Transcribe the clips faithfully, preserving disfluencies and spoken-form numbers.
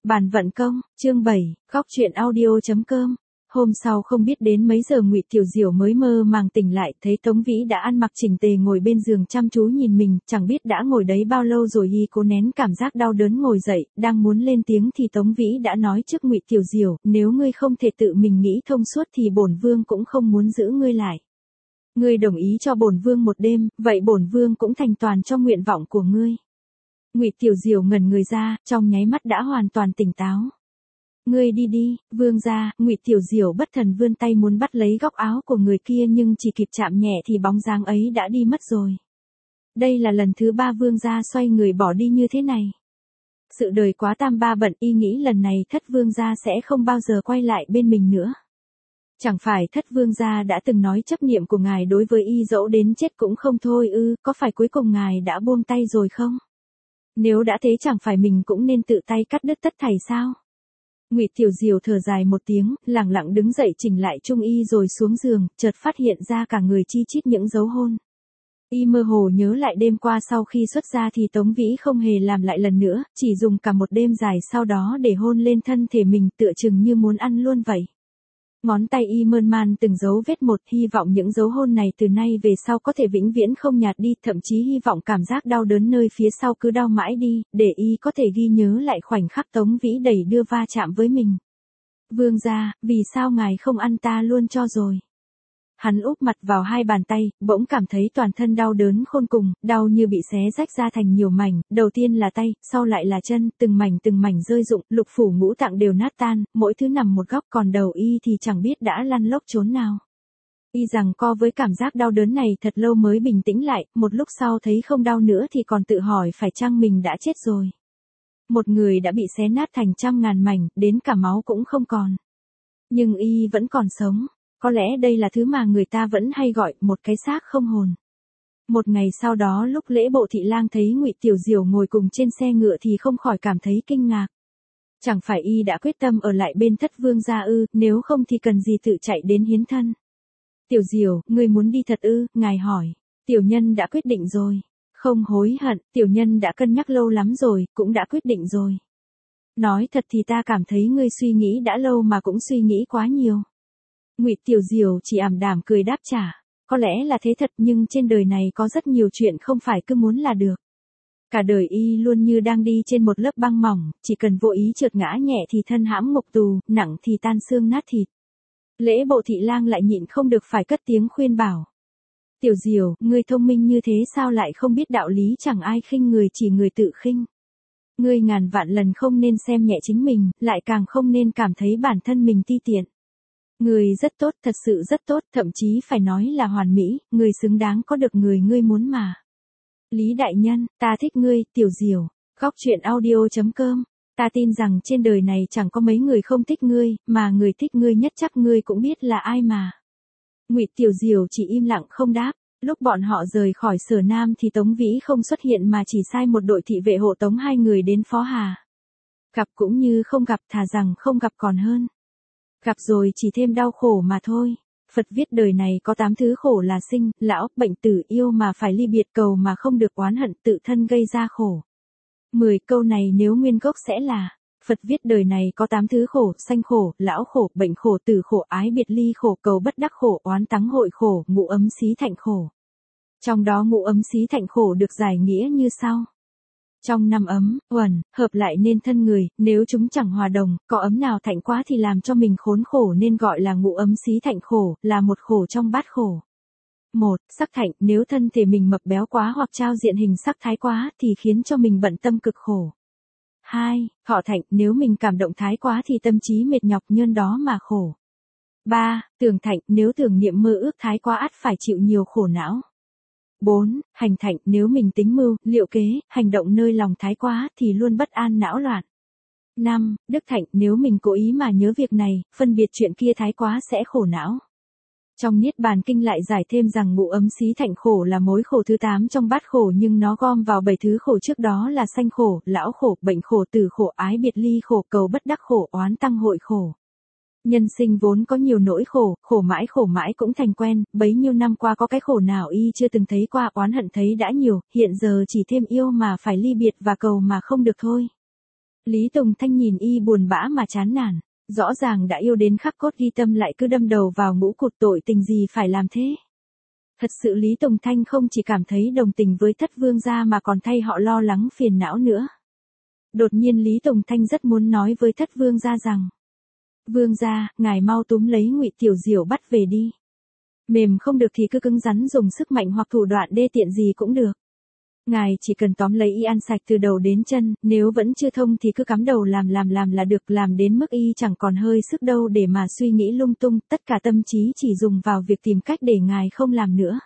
Bàn vận công, chương bảy, góc truyện audio chấm com. Hôm sau không biết đến mấy giờ Ngụy Tiểu Diểu mới mơ màng tỉnh lại, thấy Tống Vĩ đã ăn mặc chỉnh tề ngồi bên giường chăm chú nhìn mình, chẳng biết đã ngồi đấy bao lâu rồi. Y cố nén cảm giác đau đớn ngồi dậy, đang muốn lên tiếng thì Tống Vĩ đã nói trước Ngụy Tiểu Diểu, nếu ngươi không thể tự mình nghĩ thông suốt thì bổn vương cũng không muốn giữ ngươi lại. Ngươi đồng ý cho bổn vương một đêm, vậy bổn vương cũng thành toàn cho nguyện vọng của ngươi. Ngụy Tiểu Diểu ngẩn người ra, trong nháy mắt đã hoàn toàn tỉnh táo. Ngươi đi đi, vương gia. Ngụy Tiểu Diểu bất thần vươn tay muốn bắt lấy góc áo của người kia nhưng chỉ kịp chạm nhẹ thì bóng dáng ấy đã đi mất rồi. Đây là lần thứ ba vương gia xoay người bỏ đi như thế này. Sự đời quá tam ba bận, y nghĩ lần này Thất vương gia sẽ không bao giờ quay lại bên mình nữa. Chẳng phải Thất vương gia đã từng nói chấp niệm của ngài đối với y dẫu đến chết cũng không thôi ư, có phải cuối cùng ngài đã buông tay rồi không? Nếu đã thế chẳng phải mình cũng nên tự tay cắt đứt tất thảy sao? Ngụy Tiểu Diểu thở dài một tiếng, lẳng lặng đứng dậy chỉnh lại trung y rồi xuống giường, chợt phát hiện ra cả người chi chít những dấu hôn. Y mơ hồ nhớ lại đêm qua sau khi xuất ra thì Tống Vĩ không hề làm lại lần nữa, chỉ dùng cả một đêm dài sau đó để hôn lên thân thể mình, tựa chừng như muốn ăn luôn vậy. Ngón tay y mơn man từng dấu vết một, hy vọng những dấu hôn này từ nay về sau có thể vĩnh viễn không nhạt đi, thậm chí hy vọng cảm giác đau đớn nơi phía sau cứ đau mãi đi, để y có thể ghi nhớ lại khoảnh khắc Tống Vĩ đẩy đưa va chạm với mình. Vương gia, vì sao ngài không ăn ta luôn cho rồi? Hắn úp mặt vào hai bàn tay, bỗng cảm thấy toàn thân đau đớn khôn cùng, đau như bị xé rách ra thành nhiều mảnh, đầu tiên là tay, sau lại là chân, từng mảnh từng mảnh rơi rụng, lục phủ ngũ tạng đều nát tan, mỗi thứ nằm một góc, còn đầu y thì chẳng biết đã lăn lóc trốn nào. Y giằng co với cảm giác đau đớn này thật lâu mới bình tĩnh lại, một lúc sau thấy không đau nữa thì còn tự hỏi phải chăng mình đã chết rồi. Một người đã bị xé nát thành trăm ngàn mảnh, đến cả máu cũng không còn. Nhưng y vẫn còn sống. Có lẽ đây là thứ mà người ta vẫn hay gọi một cái xác không hồn. Một ngày sau đó lúc Lễ Bộ Thị Lang thấy Ngụy Tiểu Diểu ngồi cùng trên xe ngựa thì không khỏi cảm thấy kinh ngạc. Chẳng phải y đã quyết tâm ở lại bên Thất vương gia ư, nếu không thì cần gì tự chạy đến hiến thân. Tiểu Diểu, ngươi muốn đi thật ư? Ngài hỏi. Tiểu nhân đã quyết định rồi. Không hối hận, tiểu nhân đã cân nhắc lâu lắm rồi, cũng đã quyết định rồi. Nói thật thì ta cảm thấy ngươi suy nghĩ đã lâu mà cũng suy nghĩ quá nhiều. Ngụy Tiểu Diểu chỉ ảm đạm cười đáp trả, có lẽ là thế thật nhưng trên đời này có rất nhiều chuyện không phải cứ muốn là được. Cả đời y luôn như đang đi trên một lớp băng mỏng, chỉ cần vô ý trượt ngã nhẹ thì thân hãm ngục tù, nặng thì tan xương nát thịt. Lễ Bộ Thị Lang lại nhịn không được phải cất tiếng khuyên bảo. Tiểu Diểu, ngươi thông minh như thế sao lại không biết đạo lý chẳng ai khinh người chỉ người tự khinh. Ngươi ngàn vạn lần không nên xem nhẹ chính mình, lại càng không nên cảm thấy bản thân mình ti tiện. Người rất tốt, thật sự rất tốt, thậm chí phải nói là hoàn mỹ, người xứng đáng có được người ngươi muốn mà. Lý đại nhân, ta thích ngươi, Tiểu Diểu. Góc truyện audio chấm com. Ta tin rằng trên đời này chẳng có mấy người không thích ngươi, mà người thích ngươi nhất chắc ngươi cũng biết là ai mà. Ngụy Tiểu Diểu chỉ im lặng không đáp. Lúc bọn họ rời khỏi Sở Nam thì Tống Vĩ không xuất hiện mà chỉ sai một đội thị vệ hộ tống hai người đến Phó Hà. Gặp cũng như không gặp, thà rằng không gặp còn hơn. Gặp rồi chỉ thêm đau khổ mà thôi. Phật viết đời này có tám thứ khổ là sinh, lão, bệnh tử, yêu mà phải ly biệt, cầu mà không được, oán hận tự thân gây ra khổ. Mười câu này nếu nguyên gốc sẽ là: Phật viết đời này có tám thứ khổ, sanh khổ, lão khổ, bệnh khổ, tử khổ, ái biệt ly khổ, cầu bất đắc khổ, oán tắng hội khổ, ngũ ấm xí thạnh khổ. Trong đó ngũ ấm xí thạnh khổ được giải nghĩa như sau. Trong năm ấm, uẩn, hợp lại nên thân người, nếu chúng chẳng hòa đồng, có ấm nào thạnh quá thì làm cho mình khốn khổ nên gọi là ngũ ấm xí thạnh khổ, là một khổ trong bát khổ. Một, sắc thạnh, nếu thân thể mình mập béo quá hoặc trao diện hình sắc thái quá thì khiến cho mình bận tâm cực khổ. Hai, thọ thạnh, nếu mình cảm động thái quá thì tâm trí mệt nhọc nhân đó mà khổ. Ba, tưởng thạnh, nếu tưởng niệm mơ ước thái quá ắt phải chịu nhiều khổ não. Bốn, hành thạnh, nếu mình tính mưu, liệu kế, hành động nơi lòng thái quá thì luôn bất an não loạn. Năm, đức thạnh, nếu mình cố ý mà nhớ việc này, phân biệt chuyện kia thái quá sẽ khổ não. Trong Niết Bàn Kinh lại giải thêm rằng ngũ ấm xí thạnh khổ là mối khổ thứ tám trong bát khổ nhưng nó gom vào bảy thứ khổ trước đó là sanh khổ, lão khổ, bệnh khổ, tử khổ, ái biệt ly khổ, cầu bất đắc khổ, oán tăng hội khổ. Nhân sinh vốn có nhiều nỗi khổ, khổ mãi khổ mãi cũng thành quen, bấy nhiêu năm qua có cái khổ nào y chưa từng thấy qua, oán hận thấy đã nhiều, hiện giờ chỉ thêm yêu mà phải ly biệt và cầu mà không được thôi. Lý Tùng Thanh nhìn y buồn bã mà chán nản, rõ ràng đã yêu đến khắc cốt ghi tâm lại cứ đâm đầu vào ngũ cụt, tội tình gì phải làm thế. Thật sự Lý Tùng Thanh không chỉ cảm thấy đồng tình với Thất Vương gia mà còn thay họ lo lắng phiền não nữa. Đột nhiên Lý Tùng Thanh rất muốn nói với Thất Vương gia rằng: Vương gia, ngài mau túm lấy Ngụy Tiểu Diểu bắt về đi. Mềm không được thì cứ cứng rắn dùng sức mạnh hoặc thủ đoạn đê tiện gì cũng được. Ngài chỉ cần tóm lấy y ăn sạch từ đầu đến chân, nếu vẫn chưa thông thì cứ cắm đầu làm làm làm là được, làm đến mức y chẳng còn hơi sức đâu để mà suy nghĩ lung tung, tất cả tâm trí chỉ dùng vào việc tìm cách để ngài không làm nữa.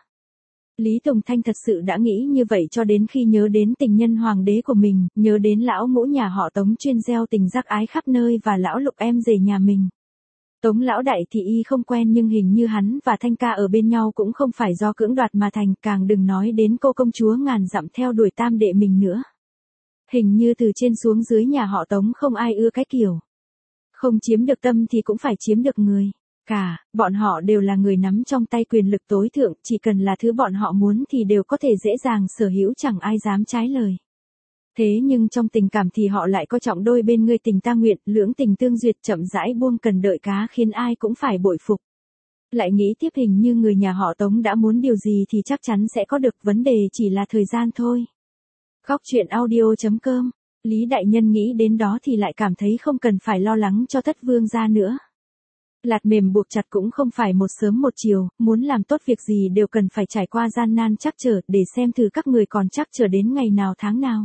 Lý Tùng Thanh thật sự đã nghĩ như vậy cho đến khi nhớ đến tình nhân hoàng đế của mình, nhớ đến lão ngũ nhà họ Tống chuyên gieo tình giác ái khắp nơi và lão Lục em rể nhà mình. Tống lão đại thì y không quen nhưng hình như hắn và Thanh ca ở bên nhau cũng không phải do cưỡng đoạt mà thành, càng đừng nói đến cô công chúa ngàn dặm theo đuổi tam đệ mình nữa. Hình như từ trên xuống dưới nhà họ Tống không ai ưa cái kiểu không chiếm được tâm thì cũng phải chiếm được người. Cả, bọn họ đều là người nắm trong tay quyền lực tối thượng, chỉ cần là thứ bọn họ muốn thì đều có thể dễ dàng sở hữu, chẳng ai dám trái lời. Thế nhưng trong tình cảm thì họ lại coi trọng đôi bên, ngươi tình ta nguyện, lưỡng tình tương duyệt, chậm rãi buông cần đợi cá, khiến ai cũng phải bội phục. Lại nghĩ tiếp, hình như người nhà họ Tống đã muốn điều gì thì chắc chắn sẽ có được, vấn đề chỉ là thời gian thôi. Góc truyện audio chấm com. Lý đại nhân nghĩ đến đó thì lại cảm thấy không cần phải lo lắng cho Thất Vương gia nữa. Lạt mềm buộc chặt cũng không phải một sớm một chiều, muốn làm tốt việc gì đều cần phải trải qua gian nan trắc trở, để xem thử các người còn trắc trở đến ngày nào tháng nào.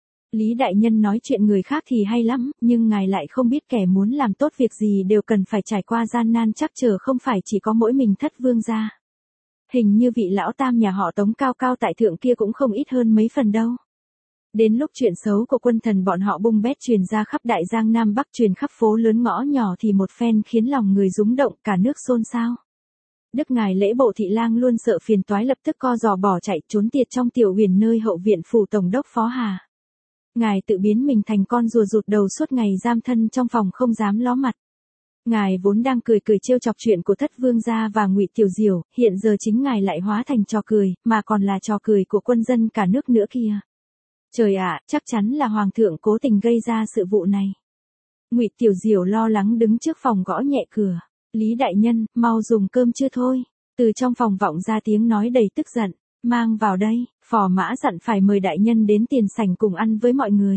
Lý đại nhân nói chuyện người khác thì hay lắm, nhưng ngài lại không biết kẻ muốn làm tốt việc gì đều cần phải trải qua gian nan trắc trở không phải chỉ có mỗi mình Thất Vương gia. Hình như vị lão tam nhà họ Tống cao cao tại thượng kia cũng không ít hơn mấy phần đâu. Đến lúc chuyện xấu của quân thần bọn họ bung bét truyền ra khắp đại giang Nam Bắc, truyền khắp phố lớn ngõ nhỏ thì một phen khiến lòng người rúng động, cả nước xôn xao. Đức ngài Lễ Bộ thị lang luôn sợ phiền toái lập tức co giò bỏ chạy trốn tiệt trong tiểu huyền nơi hậu viện phủ tổng đốc Phó Hà. Ngài tự biến mình thành con rùa rụt đầu, suốt ngày giam thân trong phòng không dám ló mặt. Ngài vốn đang cười cười trêu chọc chuyện của Thất Vương gia và Ngụy Tiểu Diểu, hiện giờ chính ngài lại hóa thành trò cười, mà còn là trò cười của quân dân cả nước nữa kìa. Trời ạ, chắc chắn là hoàng thượng cố tình gây ra sự vụ này. Ngụy Tiểu Diểu lo lắng đứng trước phòng gõ nhẹ cửa. Lý đại nhân, mau dùng cơm chưa thôi. Từ trong phòng vọng ra tiếng nói đầy tức giận. Mang vào đây, phò mã dặn phải mời đại nhân đến tiền sảnh cùng ăn với mọi người.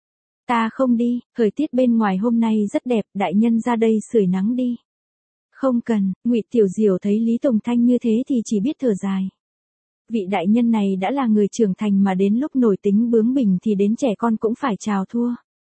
Ta không đi, thời tiết bên ngoài hôm nay rất đẹp, đại nhân ra đây sưởi nắng đi. Không cần, Ngụy Tiểu Diểu thấy Lý Tùng Thanh như thế thì chỉ biết thở dài. Vị đại nhân này đã là người trưởng thành mà đến lúc nổi tính bướng bỉnh thì đến trẻ con cũng phải chào thua.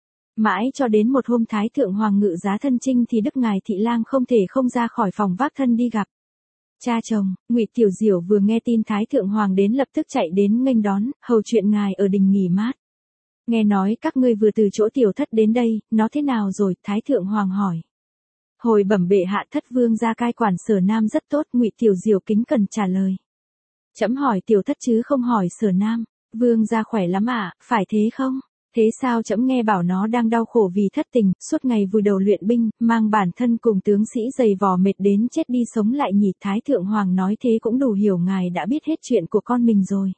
Mãi cho đến một hôm Thái thượng hoàng ngự giá thân chinh thì đức ngài thị lang không thể không ra khỏi phòng vác thân đi gặp cha chồng. Ngụy Tiểu Diểu vừa nghe tin Thái thượng hoàng đến lập tức chạy đến nghênh đón, hầu chuyện ngài ở đình nghỉ mát. Nghe nói các ngươi vừa từ chỗ tiểu thất đến đây, nó thế nào rồi? Thái thượng hoàng hỏi. Hồi bẩm bệ hạ, Thất Vương gia cai quản Sở Nam rất tốt. Ngụy Tiểu Diểu kính cẩn trả lời. Trẫm hỏi tiểu thất chứ không hỏi Sở Nam. Vương gia khỏe lắm ạ, à, phải thế không? Thế sao trẫm nghe bảo nó đang đau khổ vì thất tình, suốt ngày vùi đầu luyện binh, mang bản thân cùng tướng sĩ dày vò mệt đến chết đi sống lại nhỉ? Thái thượng hoàng nói thế cũng đủ hiểu ngài đã biết hết chuyện của con mình rồi.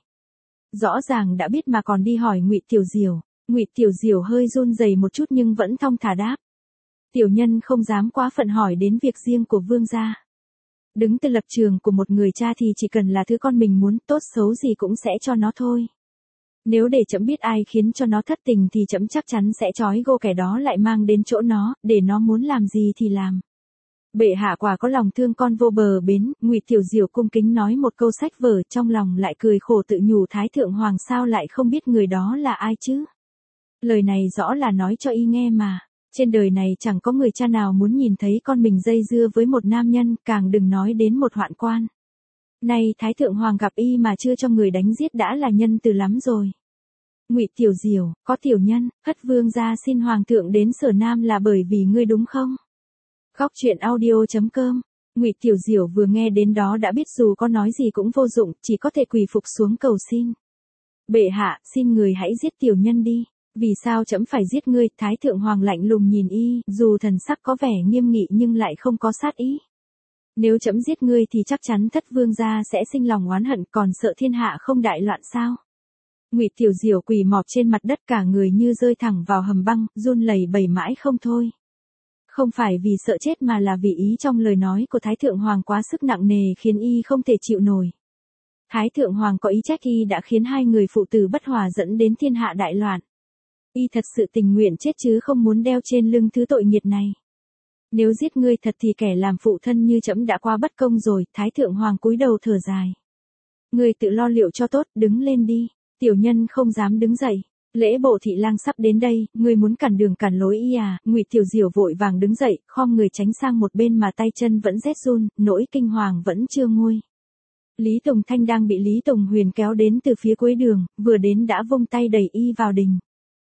Rõ ràng đã biết mà còn đi hỏi Ngụy Tiểu Diểu. Ngụy Tiểu Diểu hơi run rẩy một chút nhưng vẫn thong thả đáp. Tiểu nhân không dám quá phận hỏi đến việc riêng của vương gia. Đứng từ lập trường của một người cha thì chỉ cần là thứ con mình muốn, tốt xấu gì cũng sẽ cho nó thôi. Nếu để trẫm biết ai khiến cho nó thất tình thì trẫm chắc chắn sẽ trói gô kẻ đó lại mang đến chỗ nó, để nó muốn làm gì thì làm. Bệ hạ quả có lòng thương con vô bờ bến. Ngụy Tiểu Diểu cung kính nói một câu sách vở, trong lòng lại cười khổ tự nhủ Thái thượng hoàng sao lại không biết người đó là ai chứ. Lời này rõ là nói cho y nghe mà. Trên đời này chẳng có người cha nào muốn nhìn thấy con mình dây dưa với một nam nhân, càng đừng nói đến một hoạn quan. Nay Thái thượng hoàng gặp y mà chưa cho người đánh giết đã là nhân từ lắm rồi. Ngụy Tiểu Diểu, có tiểu nhân, Thất Vương gia xin hoàng thượng đến Sở Nam là bởi vì ngươi đúng không? Góc truyện audio chấm com. Ngụy Tiểu Diểu vừa nghe đến đó đã biết dù có nói gì cũng vô dụng, chỉ có thể quỳ phục xuống cầu xin. Bệ hạ, xin người hãy giết tiểu nhân đi. Vì sao trẫm phải giết ngươi? Thái thượng hoàng lạnh lùng nhìn y, dù thần sắc có vẻ nghiêm nghị nhưng lại không có sát ý. Nếu trẫm giết ngươi thì chắc chắn Thất Vương gia sẽ sinh lòng oán hận, còn sợ thiên hạ không đại loạn sao? Ngụy Tiểu Diểu quỳ mọp trên mặt đất cả người như rơi thẳng vào hầm băng, run lẩy bẩy mãi không thôi. Không phải vì sợ chết mà là vì ý trong lời nói của Thái Thượng Hoàng quá sức nặng nề khiến y không thể chịu nổi. Thái Thượng Hoàng có ý trách y đã khiến hai người phụ tử bất hòa dẫn đến thiên hạ đại loạn. Y thật sự tình nguyện chết chứ không muốn đeo trên lưng thứ tội nghiệt này. Nếu giết ngươi thật thì kẻ làm phụ thân như trẫm đã qua bất công rồi. Thái Thượng Hoàng cúi đầu thở dài. Ngươi tự lo liệu cho tốt, đứng lên đi. Tiểu nhân không dám đứng dậy. Lễ bộ thị lang sắp đến đây, ngươi muốn cản đường cản lối y à? Ngụy Tiểu Diểu vội vàng đứng dậy, khom người tránh sang một bên mà tay chân vẫn rét run, nỗi kinh hoàng vẫn chưa nguôi. Lý Tùng Thanh đang bị Lý Tùng Huyền kéo đến từ phía cuối đường, vừa đến đã vung tay đẩy y vào đình.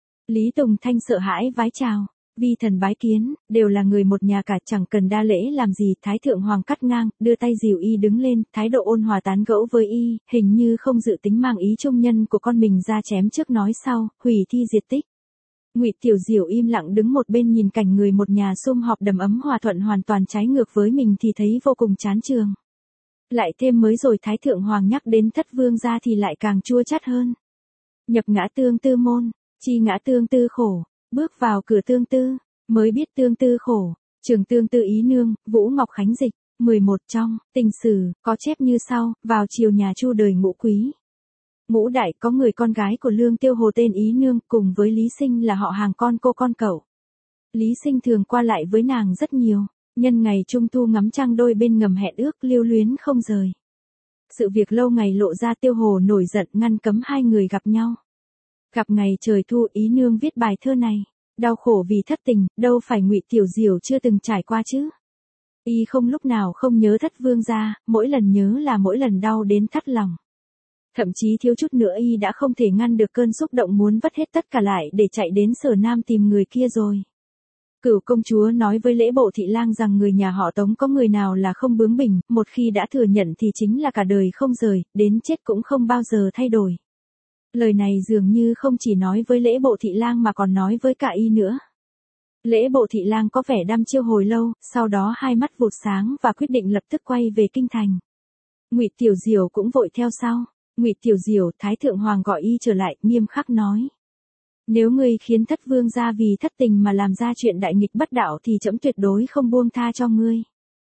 Lý Tùng Thanh sợ hãi vái chào. Vi thần bái kiến, đều là người một nhà cả, chẳng cần đa lễ làm gì. Thái Thượng Hoàng cắt ngang, đưa tay dìu y đứng lên, thái độ ôn hòa tán gẫu với y, hình như không dự tính mang ý trung nhân của con mình ra chém trước nói sau, hủy thi diệt tích. Ngụy Tiểu Diểu im lặng đứng một bên nhìn cảnh người một nhà sum họp đầm ấm hòa thuận hoàn toàn trái ngược với mình thì thấy vô cùng chán chường. Lại thêm mới rồi Thái Thượng Hoàng nhắc đến Thất Vương gia thì lại càng chua chát hơn. Nhập ngã tương tư môn, chi ngã tương tư khổ. Bước vào cửa tương tư, mới biết tương tư khổ. Trường tương tư ý nương, Vũ Ngọc Khánh dịch. mười một trong, tình sử, có chép như sau, vào chiều nhà Chu đời ngũ quý. Ngũ đại có người con gái của Lương Tiêu Hồ tên Ý Nương, cùng với Lý Sinh là họ hàng con cô con cậu. Lý Sinh thường qua lại với nàng rất nhiều, nhân ngày trung thu ngắm trăng đôi bên ngầm hẹn ước lưu luyến không rời. Sự việc lâu ngày lộ ra, Tiêu Hồ nổi giận ngăn cấm hai người gặp nhau. Gặp ngày trời thu, Ý Nương viết bài thơ này, đau khổ vì thất tình, đâu phải Ngụy Tiểu Diểu chưa từng trải qua chứ. Y không lúc nào không nhớ Thất Vương gia, mỗi lần nhớ là mỗi lần đau đến thắt lòng. Thậm chí thiếu chút nữa y đã không thể ngăn được cơn xúc động muốn vất hết tất cả lại để chạy đến Sở Nam tìm người kia rồi. Cửu công chúa nói với lễ bộ thị lang rằng người nhà họ Tống có người nào là không bướng bỉnh, một khi đã thừa nhận thì chính là cả đời không rời, đến chết cũng không bao giờ thay đổi. Lời này dường như không chỉ nói với lễ bộ thị lang mà còn nói với cả y nữa. Lễ bộ thị lang có vẻ đăm chiêu hồi lâu, sau đó hai mắt vụt sáng và quyết định lập tức quay về kinh thành. Ngụy Tiểu Diểu cũng vội theo sau. Ngụy Tiểu Diểu, Thái Thượng Hoàng gọi y trở lại, nghiêm khắc nói: Nếu ngươi khiến Thất Vương gia vì thất tình mà làm ra chuyện đại nghịch bất đạo thì trẫm tuyệt đối không buông tha cho ngươi.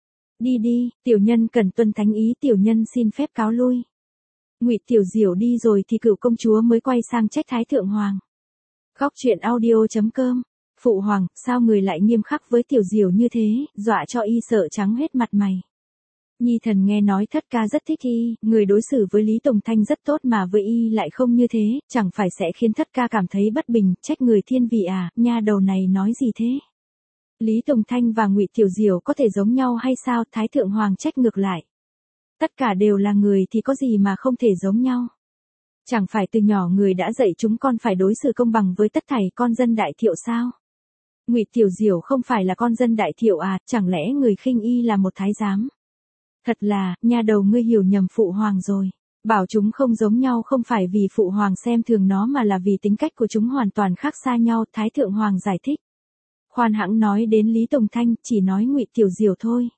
Đi đi, tiểu nhân cần tuân thánh ý, tiểu nhân xin phép cáo lui. Ngụy Tiểu Diểu đi rồi thì Cửu công chúa mới quay sang trách Thái Thượng Hoàng. Góc truyện audio chấm com. Phụ hoàng, sao người lại nghiêm khắc với Tiểu Diểu như thế, dọa cho y sợ trắng hết mặt mày. Nhi thần nghe nói Thất ca rất thích y, người đối xử với Lý Tùng Thanh rất tốt mà với y lại không như thế, chẳng phải sẽ khiến Thất ca cảm thấy bất bình, trách người thiên vị à? Nha đầu này nói gì thế? Lý Tùng Thanh và Ngụy Tiểu Diểu có thể giống nhau hay sao? Thái Thượng Hoàng trách ngược lại. Tất cả đều là người thì có gì mà không thể giống nhau? Chẳng phải từ nhỏ người đã dạy chúng con phải đối xử công bằng với tất thảy con dân Đại Thiệu sao? Ngụy Tiểu Diểu không phải là con dân Đại Thiệu à? Chẳng lẽ người khinh y là một thái giám? Thật là, nha đầu ngươi hiểu nhầm phụ hoàng rồi. Bảo chúng không giống nhau không phải vì phụ hoàng xem thường nó mà là vì tính cách của chúng hoàn toàn khác xa nhau. Thái Thượng Hoàng giải thích. Khoan hãng nói đến Lý Tùng Thanh, chỉ nói Ngụy Tiểu Diểu thôi.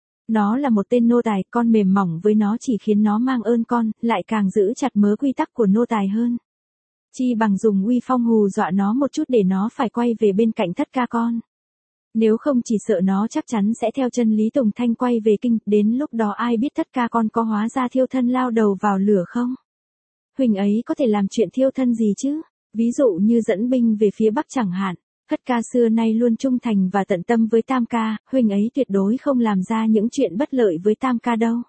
Nó là một tên nô tài, con mềm mỏng với nó chỉ khiến nó mang ơn con, lại càng giữ chặt mớ quy tắc của nô tài hơn. Chi bằng dùng uy phong hù dọa nó một chút để nó phải quay về bên cạnh Thất ca con. Nếu không chỉ sợ nó chắc chắn sẽ theo chân Lý Tùng Thanh quay về kinh, đến lúc đó ai biết Thất ca con có hóa ra thiêu thân lao đầu vào lửa không? Huỳnh ấy có thể làm chuyện thiêu thân gì chứ? Ví dụ như dẫn binh về phía Bắc chẳng hạn. Thất ca xưa nay luôn trung thành và tận tâm với Tam ca, Huỳnh ấy tuyệt đối không làm ra những chuyện bất lợi với Tam ca đâu.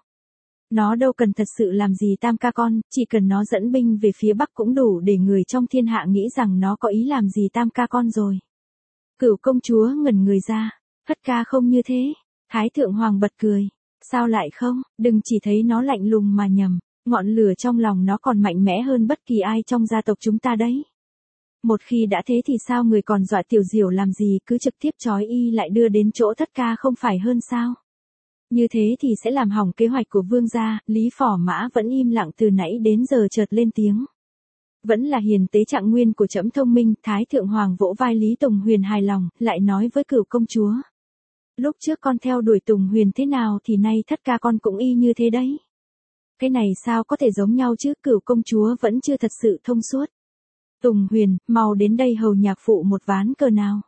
Nó đâu cần thật sự làm gì Tam ca con, chỉ cần nó dẫn binh về phía Bắc cũng đủ để người trong thiên hạ nghĩ rằng nó có ý làm gì Tam ca con rồi. Cửu công chúa ngẩn người ra. Thất ca không như thế. Thái Thượng Hoàng bật cười. Sao lại không? Đừng chỉ thấy nó lạnh lùng mà nhầm. Ngọn lửa trong lòng nó còn mạnh mẽ hơn bất kỳ ai trong gia tộc chúng ta đấy. Một khi đã thế thì sao người còn dọa Tiểu Diểu làm gì, cứ trực tiếp trói y lại đưa đến chỗ Thất ca không phải hơn sao? Như thế thì sẽ làm hỏng kế hoạch của vương gia. Lý Phò Mã vẫn im lặng từ nãy đến giờ chợt lên tiếng. Vẫn là hiền tế trạng nguyên của trẫm thông minh. Thái Thượng Hoàng vỗ vai Lý Tùng Huyền hài lòng, lại nói với Cửu công chúa. Lúc trước con theo đuổi Tùng Huyền thế nào thì nay Thất ca con cũng y như thế đấy. Cái này sao có thể giống nhau chứ, Cửu công chúa vẫn chưa thật sự thông suốt. Tùng Huyền, mau đến đây hầu nhạc phụ một ván cờ nào.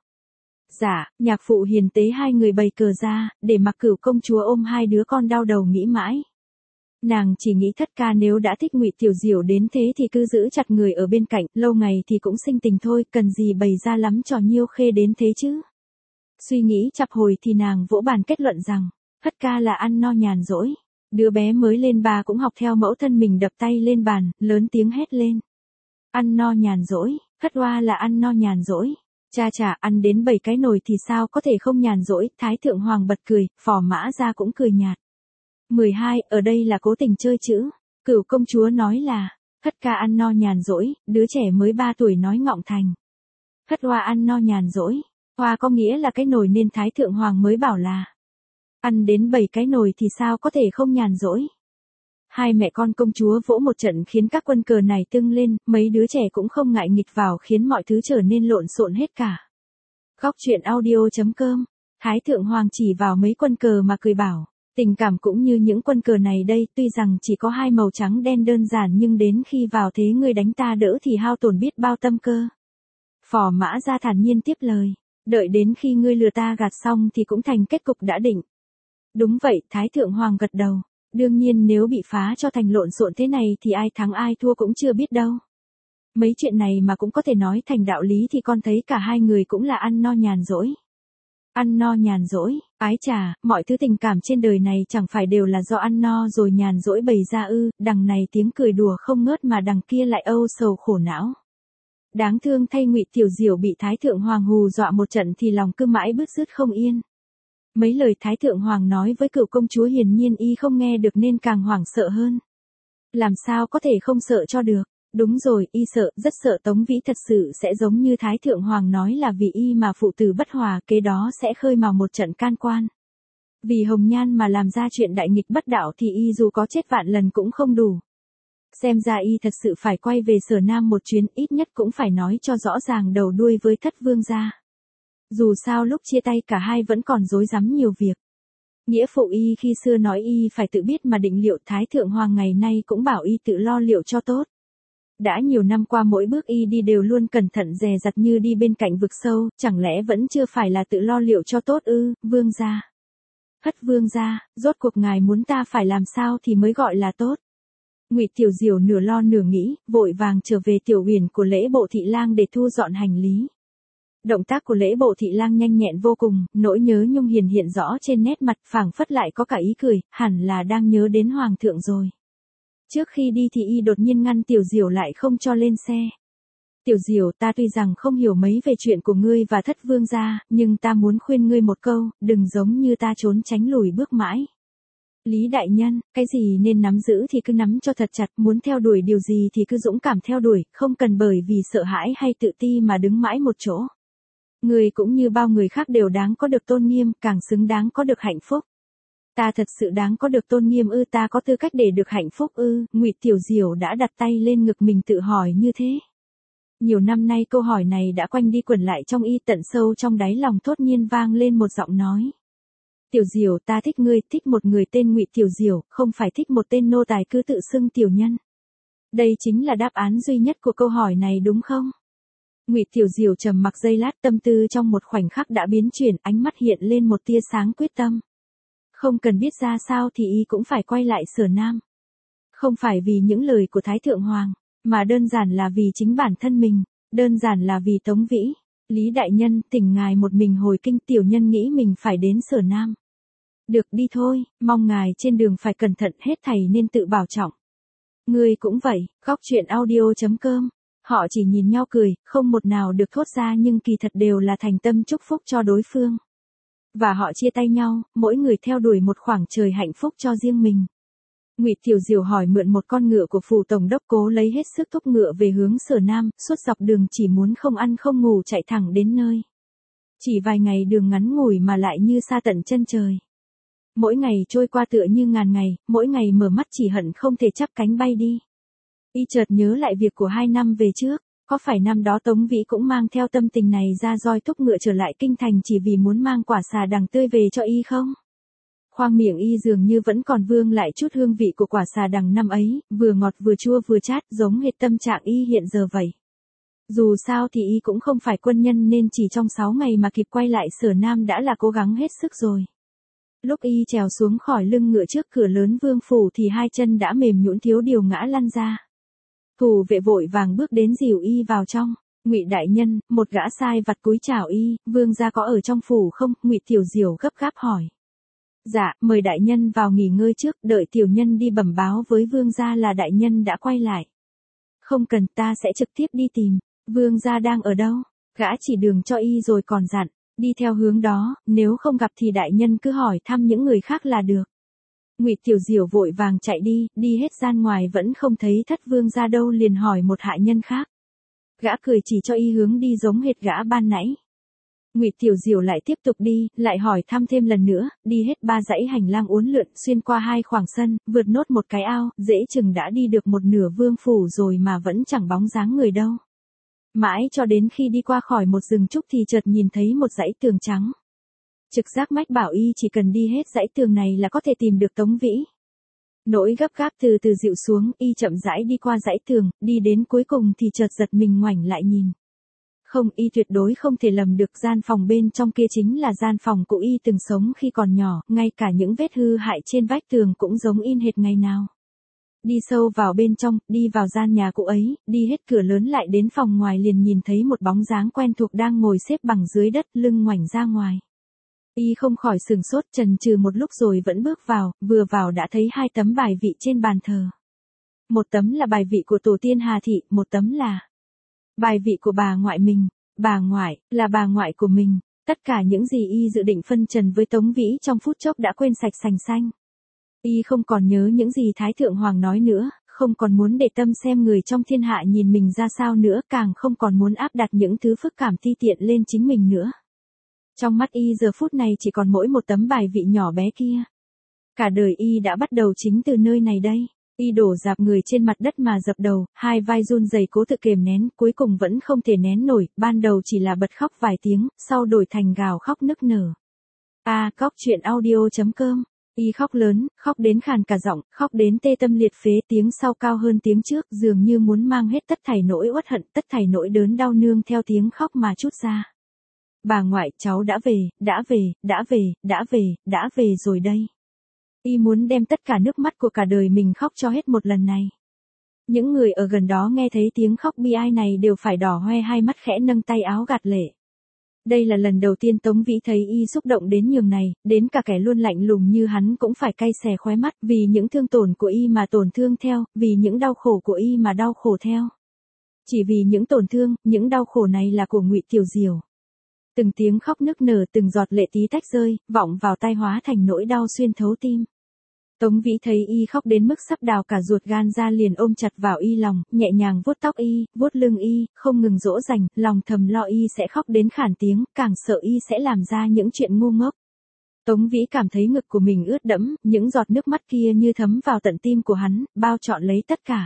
Dạ, nhạc phụ hiền tế hai người bày cờ ra, để mặc Cửu công chúa ôm hai đứa con đau đầu nghĩ mãi. Nàng chỉ nghĩ thất ca nếu đã thích Ngụy Tiểu Diểu đến thế thì cứ giữ chặt người ở bên cạnh, lâu ngày thì cũng sinh tình thôi, cần gì bày ra lắm trò nhiêu khê đến thế chứ. Suy nghĩ chập hồi thì nàng vỗ bàn kết luận rằng, thất ca là ăn no nhàn rỗi. Đứa bé mới lên ba cũng học theo mẫu thân mình đập tay lên bàn, lớn tiếng hét lên. Ăn no nhàn rỗi, thất hoa là ăn no nhàn rỗi. Cha chả ăn đến bảy cái nồi thì sao có thể không nhàn rỗi, Thái Thượng Hoàng bật cười, Phò Mã Gia cũng cười nhạt. mười hai, ở đây là cố tình chơi chữ. Cửu công chúa nói là, thất ca ăn no nhàn rỗi, đứa trẻ mới ba tuổi nói ngọng thành. Thất hoa ăn no nhàn rỗi, hoa có nghĩa là cái nồi nên Thái Thượng Hoàng mới bảo là, ăn đến bảy cái nồi thì sao có thể không nhàn rỗi. Hai mẹ con công chúa vỗ một trận khiến các quân cờ này tưng lên, mấy đứa trẻ cũng không ngại nghịch vào khiến mọi thứ trở nên lộn xộn hết cả. Góc truyện audio chấm com, Thái Thượng Hoàng chỉ vào mấy quân cờ mà cười bảo, tình cảm cũng như những quân cờ này đây, tuy rằng chỉ có hai màu trắng đen đơn giản nhưng đến khi vào thế ngươi đánh ta đỡ thì hao tổn biết bao tâm cơ. Phò Mã Gia thản nhiên tiếp lời, đợi đến khi ngươi lừa ta gạt xong thì cũng thành kết cục đã định. Đúng vậy, Thái Thượng Hoàng gật đầu. Đương nhiên nếu bị phá cho thành lộn xộn thế này thì ai thắng ai thua cũng chưa biết đâu. Mấy chuyện này mà cũng có thể nói thành đạo lý thì con thấy cả hai người cũng là ăn no nhàn rỗi. Ăn no nhàn rỗi, ái chà, mọi thứ tình cảm trên đời này chẳng phải đều là do ăn no rồi nhàn rỗi bày ra ư, đằng này tiếng cười đùa không ngớt mà đằng kia lại âu sầu khổ não. Đáng thương thay Ngụy Tiểu Diểu bị Thái Thượng Hoàng hù dọa một trận thì lòng cứ mãi bứt rứt không yên. Mấy lời Thái Thượng Hoàng nói với Cửu công chúa hiển nhiên y không nghe được nên càng hoảng sợ hơn. Làm sao có thể không sợ cho được, đúng rồi, y sợ, rất sợ Tống Vĩ thật sự sẽ giống như Thái Thượng Hoàng nói là vì y mà phụ tử bất hòa, kế đó sẽ khơi mào một trận can quan. Vì Hồng Nhan mà làm ra chuyện đại nghịch bất đạo thì y dù có chết vạn lần cũng không đủ. Xem ra y thật sự phải quay về Sở Nam một chuyến, ít nhất cũng phải nói cho rõ ràng đầu đuôi với Thất Vương gia. Dù sao lúc chia tay cả hai vẫn còn rối rắm nhiều việc. Nghĩa phụ y khi xưa nói y phải tự biết mà định liệu, Thái Thượng Hoàng ngày nay cũng bảo y tự lo liệu cho tốt. Đã nhiều năm qua mỗi bước y đi đều luôn cẩn thận dè dặt như đi bên cạnh vực sâu, chẳng lẽ vẫn chưa phải là tự lo liệu cho tốt ư, Vương gia. Thất Vương gia, rốt cuộc ngài muốn ta phải làm sao thì mới gọi là tốt. Ngụy Tiểu Diểu nửa lo nửa nghĩ, vội vàng trở về tiểu uyển của Lễ Bộ thị lang để thu dọn hành lý. Động tác của Lễ Bộ thị lang nhanh nhẹn vô cùng, nỗi nhớ nhung hiền hiện rõ trên nét mặt, phảng phất lại có cả ý cười, hẳn là đang nhớ đến hoàng thượng rồi. Trước khi đi thì y đột nhiên ngăn Tiểu Diểu lại không cho lên xe. Tiểu Diểu, ta tuy rằng không hiểu mấy về chuyện của ngươi và Thất Vương gia, nhưng ta muốn khuyên ngươi một câu, đừng giống như ta trốn tránh lùi bước mãi. Lý đại nhân, cái gì nên nắm giữ thì cứ nắm cho thật chặt, muốn theo đuổi điều gì thì cứ dũng cảm theo đuổi, không cần bởi vì sợ hãi hay tự ti mà đứng mãi một chỗ. Người cũng như bao người khác đều đáng có được tôn nghiêm, càng xứng đáng có được hạnh phúc. Ta thật sự đáng có được tôn nghiêm ư, ta có tư cách để được hạnh phúc ư, Ngụy Tiểu Diểu đã đặt tay lên ngực mình tự hỏi như thế. Nhiều năm nay câu hỏi này đã quanh đi quẩn lại trong y, tận sâu trong đáy lòng thốt nhiên vang lên một giọng nói. Tiểu Diểu, ta thích ngươi, thích một người tên Ngụy Tiểu Diểu, không phải thích một tên nô tài cứ tự xưng tiểu nhân. Đây chính là đáp án duy nhất của câu hỏi này đúng không? Ngụy Tiểu Diểu trầm mặc giây lát, tâm tư trong một khoảnh khắc đã biến chuyển, ánh mắt hiện lên một tia sáng quyết tâm. Không cần biết ra sao thì y cũng phải quay lại Sở Nam. Không phải vì những lời của Thái Thượng Hoàng, mà đơn giản là vì chính bản thân mình, đơn giản là vì Tống Vĩ. Lý đại nhân, thỉnh ngài một mình hồi kinh, tiểu nhân nghĩ mình phải đến Sở Nam. Được, đi thôi, mong ngài trên đường phải cẩn thận, hết thảy nên tự bảo trọng. Ngươi cũng vậy, góc truyện audio chấm com. Họ chỉ nhìn nhau cười, không một nào được thốt ra nhưng kỳ thật đều là thành tâm chúc phúc cho đối phương. Và họ chia tay nhau, mỗi người theo đuổi một khoảng trời hạnh phúc cho riêng mình. Ngụy Tiểu Diểu hỏi mượn một con ngựa của phủ tổng đốc, cố lấy hết sức thúc ngựa về hướng Sở Nam, suốt dọc đường chỉ muốn không ăn không ngủ chạy thẳng đến nơi. Chỉ vài ngày đường ngắn ngủi mà lại như xa tận chân trời. Mỗi ngày trôi qua tựa như ngàn ngày, mỗi ngày mở mắt chỉ hận không thể chắp cánh bay đi. Y chợt nhớ lại việc của hai năm về trước, có phải năm đó Tống Vĩ cũng mang theo tâm tình này ra roi thúc ngựa trở lại kinh thành chỉ vì muốn mang quả xà đằng tươi về cho y không? Khoan Khoang miệng y dường như vẫn còn vương lại chút hương vị của quả xà đằng năm ấy, vừa ngọt vừa chua vừa chát, giống hệt tâm trạng y hiện giờ vậy. Dù sao thì y cũng không phải quân nhân nên chỉ trong sáu ngày mà kịp quay lại Sở Nam đã là cố gắng hết sức rồi. Lúc y trèo xuống khỏi lưng ngựa trước cửa lớn vương phủ thì hai chân đã mềm nhũn thiếu điều ngã lăn ra. Thủ vệ vội vàng bước đến dìu y vào trong. Ngụy đại nhân, một gã sai vặt cúi chào y, vương gia có ở trong phủ không? Ngụy Tiểu Diểu gấp gáp hỏi. Dạ, mời đại nhân vào nghỉ ngơi trước, đợi tiểu nhân đi bẩm báo với vương gia là đại nhân đã quay lại. Không cần, ta sẽ trực tiếp đi tìm. Vương gia đang ở đâu? Gã chỉ đường cho y rồi còn dặn, đi theo hướng đó, nếu không gặp thì đại nhân cứ hỏi thăm những người khác là được. Ngụy Tiểu Diểu vội vàng chạy đi, đi hết gian ngoài vẫn không thấy thất vương gia đâu liền hỏi một hạ nhân khác. Gã cười chỉ cho y hướng đi giống hệt gã ban nãy. Ngụy Tiểu Diểu lại tiếp tục đi, lại hỏi thăm thêm lần nữa, đi hết ba dãy hành lang uốn lượn, xuyên qua hai khoảng sân, vượt nốt một cái ao, dễ chừng đã đi được một nửa vương phủ rồi mà vẫn chẳng bóng dáng người đâu. Mãi cho đến khi đi qua khỏi một rừng trúc thì chợt nhìn thấy một dãy tường trắng. Trực giác mách bảo y chỉ cần đi hết dãy tường này là có thể tìm được Tống Vĩ. Nỗi gấp gáp từ từ dịu xuống, y chậm rãi đi qua dãy tường, đi đến cuối cùng thì chợt giật mình ngoảnh lại nhìn. Không, y tuyệt đối không thể lầm được, gian phòng bên trong kia chính là gian phòng của y từng sống khi còn nhỏ, ngay cả những vết hư hại trên vách tường cũng giống in hệt ngày nào. Đi sâu vào bên trong, đi vào gian nhà cụ ấy, đi hết cửa lớn lại đến phòng ngoài liền nhìn thấy một bóng dáng quen thuộc đang ngồi xếp bằng dưới đất, lưng ngoảnh ra ngoài. Y không khỏi sửng sốt, chần chừ một lúc rồi vẫn bước vào, vừa vào đã thấy hai tấm bài vị trên bàn thờ. Một tấm là bài vị của tổ tiên Hà Thị, một tấm là bài vị của bà ngoại mình. Bà ngoại, là bà ngoại của mình. Tất cả những gì y dự định phân trần với Tống Vĩ trong phút chốc đã quên sạch sành xanh. Y không còn nhớ những gì Thái Thượng Hoàng nói nữa, không còn muốn để tâm xem người trong thiên hạ nhìn mình ra sao nữa, càng không còn muốn áp đặt những thứ phức cảm ti tiện lên chính mình nữa. Trong mắt y giờ phút này chỉ còn mỗi một tấm bài vị nhỏ bé kia. Cả đời y đã bắt đầu chính từ nơi này đây. Y đổ dạp người trên mặt đất mà dập đầu, hai vai run rẩy cố tự kềm nén, cuối cùng vẫn không thể nén nổi, ban đầu chỉ là bật khóc vài tiếng, sau đổi thành gào khóc nức nở. A, cóc truyện audio chấm com. Y khóc lớn, khóc đến khàn cả giọng, khóc đến tê tâm liệt phế, tiếng sau cao hơn tiếng trước, dường như muốn mang hết tất thảy nỗi uất hận, tất thảy nỗi đớn đau nương theo tiếng khóc mà trút ra. Bà ngoại, cháu đã về, đã về, đã về, đã về, đã về rồi đây. Y muốn đem tất cả nước mắt của cả đời mình khóc cho hết một lần này. Những người ở gần đó nghe thấy tiếng khóc bi ai này đều phải đỏ hoe hai mắt, khẽ nâng tay áo gạt lệ. Đây là lần đầu tiên Tống Vĩ thấy y xúc động đến nhường này, đến cả kẻ luôn lạnh lùng như hắn cũng phải cay xè khóe mắt, vì những thương tổn của y mà tổn thương theo, vì những đau khổ của y mà đau khổ theo. Chỉ vì những tổn thương, những đau khổ này là của Ngụy Tiểu Diểu. Từng tiếng khóc nức nở, từng giọt lệ tí tách rơi, vọng vào tai hóa thành nỗi đau xuyên thấu tim. Tống Vĩ thấy y khóc đến mức sắp đào cả ruột gan ra liền ôm chặt vào y lòng, nhẹ nhàng vuốt tóc y, vuốt lưng y, không ngừng dỗ dành, lòng thầm lo y sẽ khóc đến khản tiếng, càng sợ y sẽ làm ra những chuyện ngu ngốc. Tống Vĩ cảm thấy ngực của mình ướt đẫm, những giọt nước mắt kia như thấm vào tận tim của hắn, bao trọn lấy tất cả.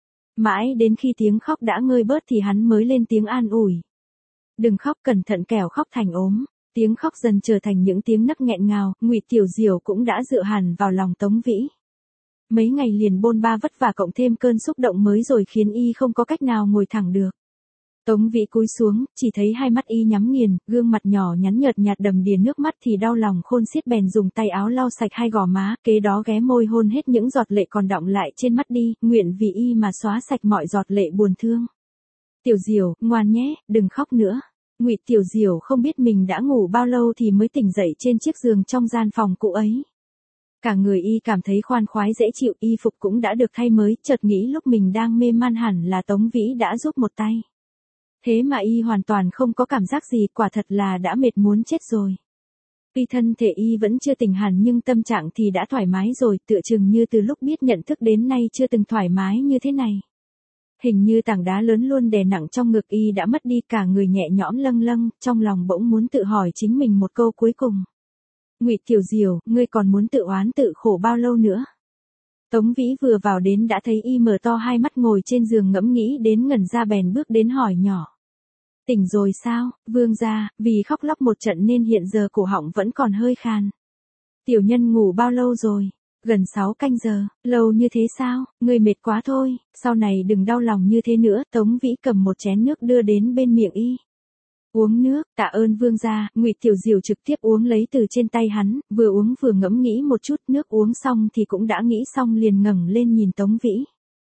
Mãi đến khi tiếng khóc đã ngơi bớt thì hắn mới lên tiếng an ủi. Đừng khóc, cẩn thận kẻo khóc thành ốm. Tiếng khóc dần trở thành những tiếng nấc nghẹn ngào, Ngụy Tiểu Diểu cũng đã dựa hẳn vào lòng Tống Vĩ. Mấy ngày liền bôn ba vất vả cộng thêm cơn xúc động mới rồi khiến y không có cách nào ngồi thẳng được. Tống Vĩ cúi xuống, chỉ thấy hai mắt y nhắm nghiền, gương mặt nhỏ nhắn nhợt nhạt đầm đìa nước mắt thì đau lòng khôn xiết, bèn dùng tay áo lau sạch hai gò má, kế đó ghé môi hôn hết những giọt lệ còn đọng lại trên mắt đi, nguyện vì y mà xóa sạch mọi giọt lệ buồn thương. Tiểu Diểu, ngoan nhé, đừng khóc nữa. Ngụy Tiểu Diểu không biết mình đã ngủ bao lâu thì mới tỉnh dậy trên chiếc giường trong gian phòng cũ ấy. Cả người y cảm thấy khoan khoái dễ chịu, y phục cũng đã được thay mới, chợt nghĩ lúc mình đang mê man hẳn là Tống Vĩ đã giúp một tay. Thế mà y hoàn toàn không có cảm giác gì, quả thật là đã mệt muốn chết rồi. Tuy thân thể y vẫn chưa tỉnh hẳn nhưng tâm trạng thì đã thoải mái rồi, tựa chừng như từ lúc biết nhận thức đến nay chưa từng thoải mái như thế này. Hình như tảng đá lớn luôn đè nặng trong ngực y đã mất đi, cả người nhẹ nhõm lâng lâng, trong lòng bỗng muốn tự hỏi chính mình một câu cuối cùng. Ngụy Tiểu Diểu, ngươi còn muốn tự oán tự khổ bao lâu nữa? Tống Vĩ vừa vào đến đã thấy y mở to hai mắt ngồi trên giường ngẫm nghĩ đến ngẩn ra, bèn bước đến hỏi nhỏ. Tỉnh rồi sao, vương gia? Vì khóc lóc một trận nên hiện giờ cổ họng vẫn còn hơi khàn. Tiểu nhân ngủ bao lâu rồi? Gần sáu canh giờ, lâu như thế sao, ngươi mệt quá thôi, sau này đừng đau lòng như thế nữa. Tống Vĩ cầm một chén nước đưa đến bên miệng y. Uống nước, tạ ơn vương gia. Ngụy Tiểu Diểu trực tiếp uống lấy từ trên tay hắn, vừa uống vừa ngẫm nghĩ một chút, nước uống xong thì cũng đã nghĩ xong liền ngẩng lên nhìn Tống Vĩ.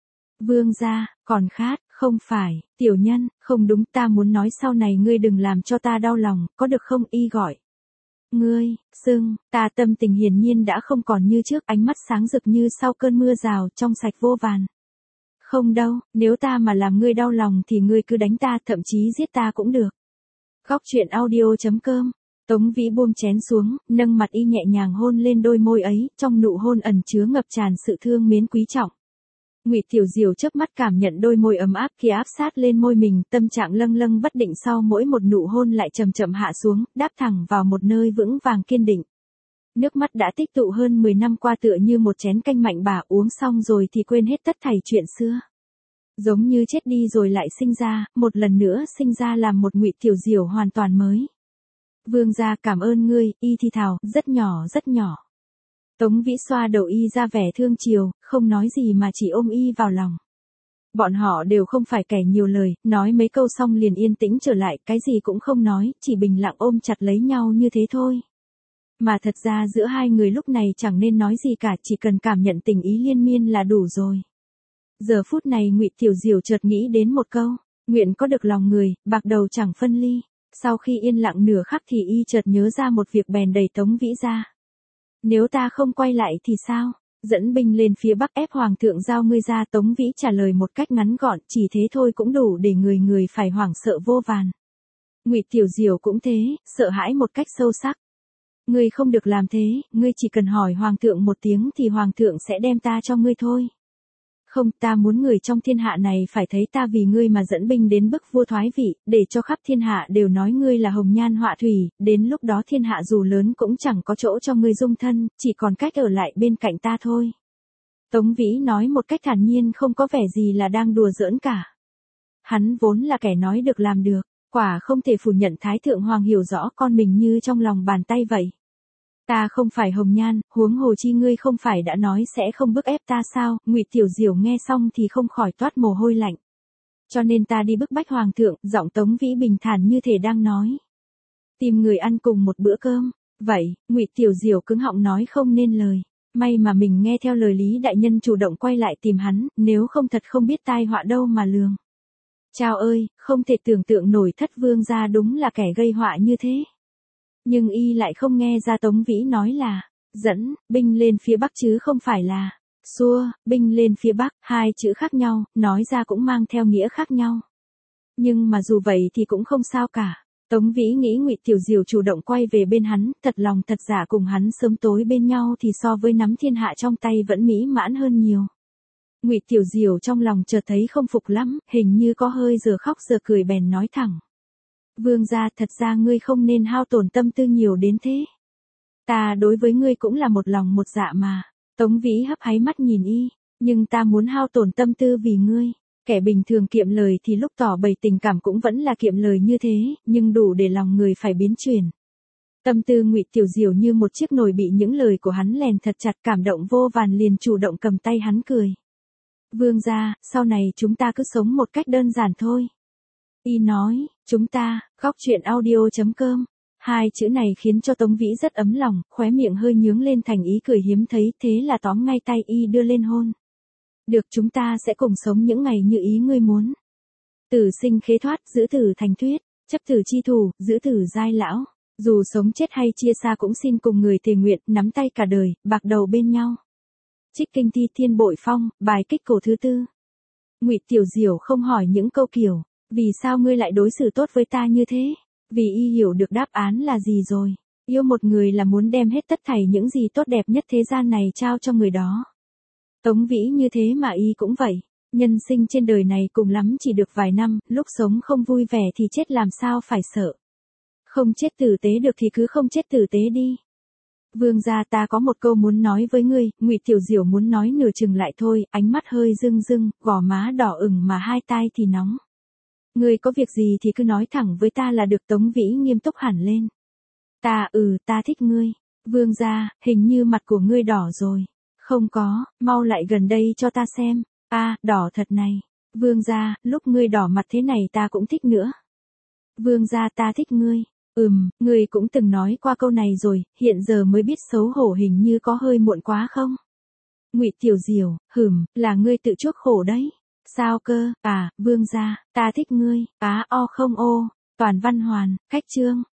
Vương gia, còn khát, không phải, tiểu nhân, không đúng, ta muốn nói sau này ngươi đừng làm cho ta đau lòng, có được không? Y gọi. Ngươi, sưng, ta tâm tình hiển nhiên đã không còn như trước, ánh mắt sáng rực như sau cơn mưa rào, trong sạch vô vàn. Không đâu, nếu ta mà làm ngươi đau lòng thì ngươi cứ đánh ta, thậm chí giết ta cũng được. Góc truyện audio chấm com. Tống Vĩ buông chén xuống, nâng mặt y nhẹ nhàng hôn lên đôi môi ấy, trong nụ hôn ẩn chứa ngập tràn sự thương mến quý trọng. Ngụy Tiểu Diểu chớp mắt cảm nhận đôi môi ấm áp kia áp sát lên môi mình, tâm trạng lâng lâng bất định sau mỗi một nụ hôn lại chậm chậm hạ xuống, đáp thẳng vào một nơi vững vàng kiên định. Nước mắt đã tích tụ hơn mười năm qua tựa như một chén canh mạnh bà, uống xong rồi thì quên hết tất thảy chuyện xưa. Giống như chết đi rồi lại sinh ra, một lần nữa sinh ra làm một Ngụy Tiểu Diểu hoàn toàn mới. Vương gia cảm ơn ngươi, y thi thào, rất nhỏ rất nhỏ. Tống Vĩ xoa đầu y ra vẻ thương chiều, không nói gì mà chỉ ôm y vào lòng. Bọn họ đều không phải kẻ nhiều lời, nói mấy câu xong liền yên tĩnh trở lại, cái gì cũng không nói, chỉ bình lặng ôm chặt lấy nhau như thế thôi. Mà thật ra giữa hai người lúc này chẳng nên nói gì cả, chỉ cần cảm nhận tình ý liên miên là đủ rồi. Giờ phút này Ngụy Tiểu Diểu chợt nghĩ đến một câu, nguyện có được lòng người, bạc đầu chẳng phân ly. Sau khi yên lặng nửa khắc thì y chợt nhớ ra một việc bèn đẩy Tống Vĩ ra. Nếu ta không quay lại thì sao? Dẫn binh lên phía bắc ép hoàng thượng giao ngươi ra. Tống Vĩ trả lời một cách ngắn gọn, chỉ thế thôi cũng đủ để người người phải hoảng sợ vô vàn. Ngụy Tiểu Diểu cũng thế, sợ hãi một cách sâu sắc. Ngươi không được làm thế, ngươi chỉ cần hỏi hoàng thượng một tiếng thì hoàng thượng sẽ đem ta cho ngươi thôi. Không, ta muốn người trong thiên hạ này phải thấy ta vì ngươi mà dẫn binh đến bức vua thoái vị, để cho khắp thiên hạ đều nói ngươi là hồng nhan họa thủy, đến lúc đó thiên hạ dù lớn cũng chẳng có chỗ cho ngươi dung thân, chỉ còn cách ở lại bên cạnh ta thôi. Tống Vĩ nói một cách thản nhiên, không có vẻ gì là đang đùa giỡn cả. Hắn vốn là kẻ nói được làm được, quả không thể phủ nhận Thái Thượng Hoàng hiểu rõ con mình như trong lòng bàn tay vậy. Ta không phải hồng nhan, huống hồ chi ngươi không phải đã nói sẽ không bức ép ta sao? Ngụy Tiểu Diểu nghe xong thì không khỏi toát mồ hôi lạnh. Cho nên ta đi bức bách hoàng thượng, giọng Tống Vĩ bình thản như thể đang nói. Tìm người ăn cùng một bữa cơm. Vậy, Ngụy Tiểu Diểu cứng họng nói không nên lời. May mà mình nghe theo lời Lý đại nhân chủ động quay lại tìm hắn, nếu không thật không biết tai họa đâu mà lường. Chao ơi, không thể tưởng tượng nổi Thất vương gia đúng là kẻ gây họa như thế. Nhưng y lại không nghe ra Tống Vĩ nói là dẫn binh lên phía bắc chứ không phải là xua binh lên phía bắc, hai chữ khác nhau, nói ra cũng mang theo nghĩa khác nhau. Nhưng mà dù vậy thì cũng không sao cả. Tống Vĩ nghĩ Ngụy Tiểu Diểu chủ động quay về bên hắn, thật lòng thật giả cùng hắn sớm tối bên nhau thì so với nắm thiên hạ trong tay vẫn mỹ mãn hơn nhiều. Ngụy Tiểu Diểu trong lòng chợt thấy không phục lắm, hình như có hơi giờ khóc giờ cười bèn nói thẳng. Vương gia, thật ra ngươi không nên hao tổn tâm tư nhiều đến thế. Ta đối với ngươi cũng là một lòng một dạ mà. Tống Vĩ hấp háy mắt nhìn y, nhưng ta muốn hao tổn tâm tư vì ngươi. Kẻ bình thường kiệm lời thì lúc tỏ bày tình cảm cũng vẫn là kiệm lời như thế, nhưng đủ để lòng người phải biến chuyển. Tâm tư Ngụy Tiểu Diểu như một chiếc nồi bị những lời của hắn lèn thật chặt, cảm động vô vàn liền chủ động cầm tay hắn cười. Vương gia, sau này chúng ta cứ sống một cách đơn giản thôi. Y nói, chúng ta, góc truyện audio chấm com. Hai chữ này khiến cho Tống Vĩ rất ấm lòng, khóe miệng hơi nhướng lên thành ý cười hiếm thấy, thế là tóm ngay tay y đưa lên hôn. Được, chúng ta sẽ cùng sống những ngày như ý ngươi muốn. Tử sinh khế thoát, giữ tử thành thuyết, chấp tử chi thủ, giữ tử giai lão. Dù sống chết hay chia xa cũng xin cùng người thề nguyện, nắm tay cả đời, bạc đầu bên nhau. Trích Kinh Thi Thiên Bội Phong, bài kích cổ thứ tư. Ngụy Tiểu Diểu không hỏi những câu kiểu, vì sao ngươi lại đối xử tốt với ta như thế? Vì y hiểu được đáp án là gì rồi. Yêu một người là muốn đem hết tất thảy những gì tốt đẹp nhất thế gian này trao cho người đó. Tống Vĩ như thế mà y cũng vậy. Nhân sinh trên đời này cùng lắm chỉ được vài năm, lúc sống không vui vẻ thì chết làm sao phải sợ. Không chết tử tế được thì cứ không chết tử tế đi. Vương gia, ta có một câu muốn nói với ngươi. Ngụy Tiểu Diểu muốn nói nửa chừng lại thôi, ánh mắt hơi rưng rưng, gò má đỏ ửng mà hai tai thì nóng. Ngươi có việc gì thì cứ nói thẳng với ta là được. Tống Vĩ nghiêm túc hẳn lên. Ta ừ ta thích ngươi. Vương gia, hình như mặt của ngươi đỏ rồi. Không có, mau lại gần đây cho ta xem. A, đỏ thật này. Vương gia, lúc ngươi đỏ mặt thế này ta cũng thích nữa. Vương gia, ta thích ngươi. Ừm, ngươi cũng từng nói qua câu này rồi, hiện giờ mới biết xấu hổ, hình như có hơi muộn quá không? Ngụy Tiểu Diểu, hửm, là ngươi tự chuốc khổ đấy. Sao cơ? À, vương gia, ta thích ngươi. Á o không ô. Toàn văn hoàn, cách chương.